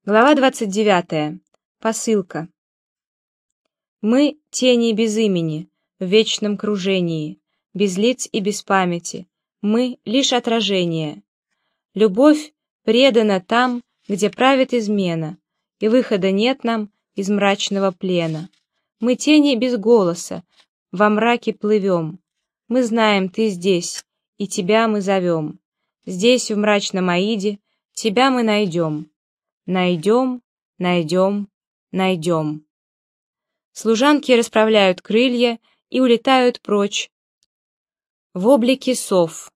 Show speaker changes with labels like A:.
A: Глава 29. Посылка. Мы — тени без имени, в вечном кружении, без лиц и без памяти, мы — лишь отражение. Любовь предана там, где правит измена, и выхода нет нам из мрачного плена. Мы — тени без голоса, во мраке плывем. Мы знаем, ты здесь, и тебя мы зовем. Здесь, в мрачном Аиде, тебя мы найдем. Найдем, найдем, найдем. Служанки расправляют крылья и улетают прочь в облике сов.